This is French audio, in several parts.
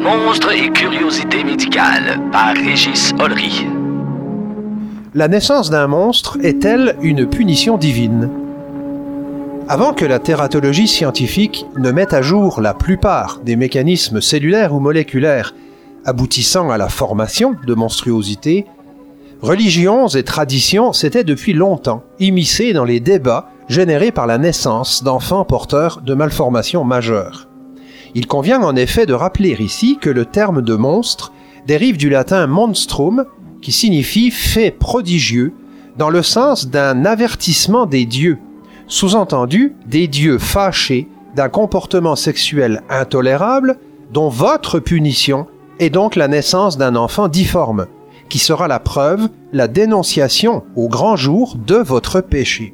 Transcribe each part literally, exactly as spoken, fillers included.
Monstres et curiosités médicales par Régis Ollery. La naissance d'un monstre est-elle une punition divine ? Avant que la tératologie scientifique ne mette à jour la plupart des mécanismes cellulaires ou moléculaires aboutissant à la formation de monstruosités, religions et traditions s'étaient depuis longtemps immiscées dans les débats générés par la naissance d'enfants porteurs de malformations majeures. Il convient en effet de rappeler ici que le terme de monstre dérive du latin monstrum, qui signifie fait prodigieux, dans le sens d'un avertissement des dieux, sous-entendu des dieux fâchés d'un comportement sexuel intolérable dont votre punition est donc la naissance d'un enfant difforme, qui sera la preuve, la dénonciation au grand jour de votre péché.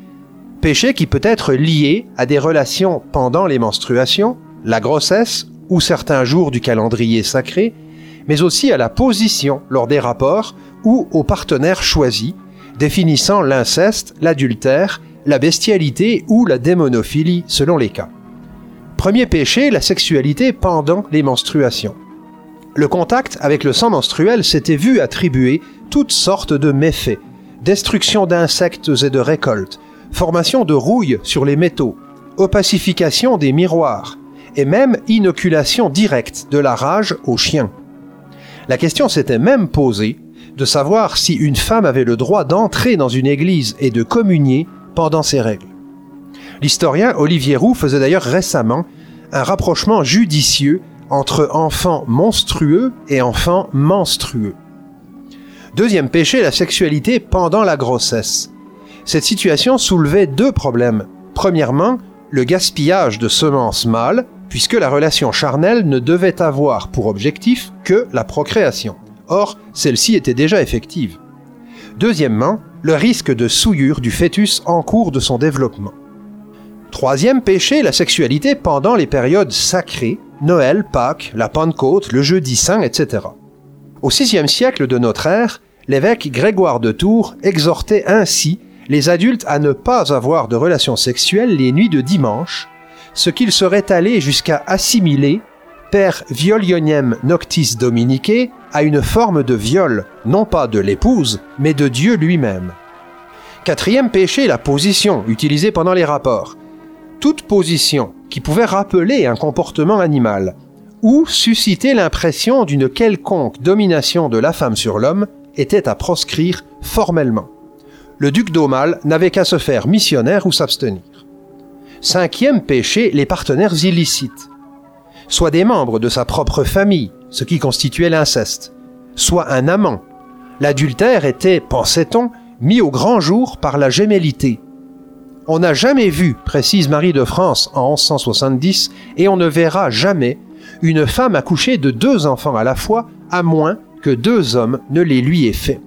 Péché qui peut être lié à des relations pendant les menstruations, la grossesse ou certains jours du calendrier sacré, mais aussi à la position lors des rapports ou aux partenaires choisis, définissant l'inceste, l'adultère, la bestialité ou la démonophilie selon les cas. Premier péché, la sexualité pendant les menstruations. Le contact avec le sang menstruel s'était vu attribuer toutes sortes de méfaits, destruction d'insectes et de récoltes, formation de rouille sur les métaux, opacification des miroirs, et même inoculation directe de la rage aux chiens. La question s'était même posée de savoir si une femme avait le droit d'entrer dans une église et de communier pendant ses règles. L'historien Olivier Roux faisait d'ailleurs récemment un rapprochement judicieux entre enfants monstrueux et enfants menstrueux. Deuxième péché, la sexualité pendant la grossesse. Cette situation soulevait deux problèmes. Premièrement, le gaspillage de semences mâles, puisque la relation charnelle ne devait avoir pour objectif que la procréation. Or, celle-ci était déjà effective. Deuxièmement, le risque de souillure du fœtus en cours de son développement. Troisième péché, la sexualité pendant les périodes sacrées, Noël, Pâques, la Pentecôte, le Jeudi Saint, et cetera. Au sixième siècle de notre ère, l'évêque Grégoire de Tours exhortait ainsi les adultes à ne pas avoir de relations sexuelles les nuits de dimanche, ce qu'il serait allé jusqu'à assimiler, per violionem noctis dominicae, à une forme de viol, non pas de l'épouse, mais de Dieu lui-même. Quatrième péché, la position utilisée pendant les rapports. Toute position qui pouvait rappeler un comportement animal ou susciter l'impression d'une quelconque domination de la femme sur l'homme était à proscrire formellement. Le duc d'Aumale n'avait qu'à se faire missionnaire ou s'abstenir. Cinquième péché, les partenaires illicites. Soit des membres de sa propre famille, ce qui constituait l'inceste, soit un amant. L'adultère était, pensait-on, mis au grand jour par la gémellité. On n'a jamais vu, précise Marie de France en onze cent soixante-dix, et on ne verra jamais une femme accoucher de deux enfants à la fois, à moins que deux hommes ne les lui aient fait.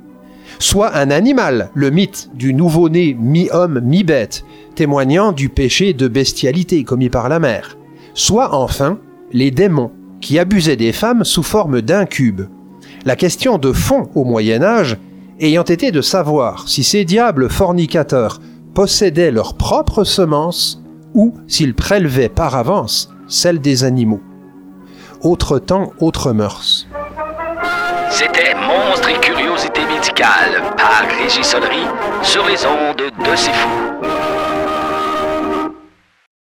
Soit un animal, le mythe du nouveau-né mi-homme, mi-bête, témoignant du péché de bestialité commis par la mère. Soit enfin les démons, qui abusaient des femmes sous forme d'incubes. La question de fond au Moyen-Âge ayant été de savoir si ces diables fornicateurs possédaient leurs propres semences ou s'ils prélevaient par avance celles des animaux. Autre temps, autre mœurs. C'était Monstres et curiosités médicales par Régis Ollery sur les ondes de C'est Fou.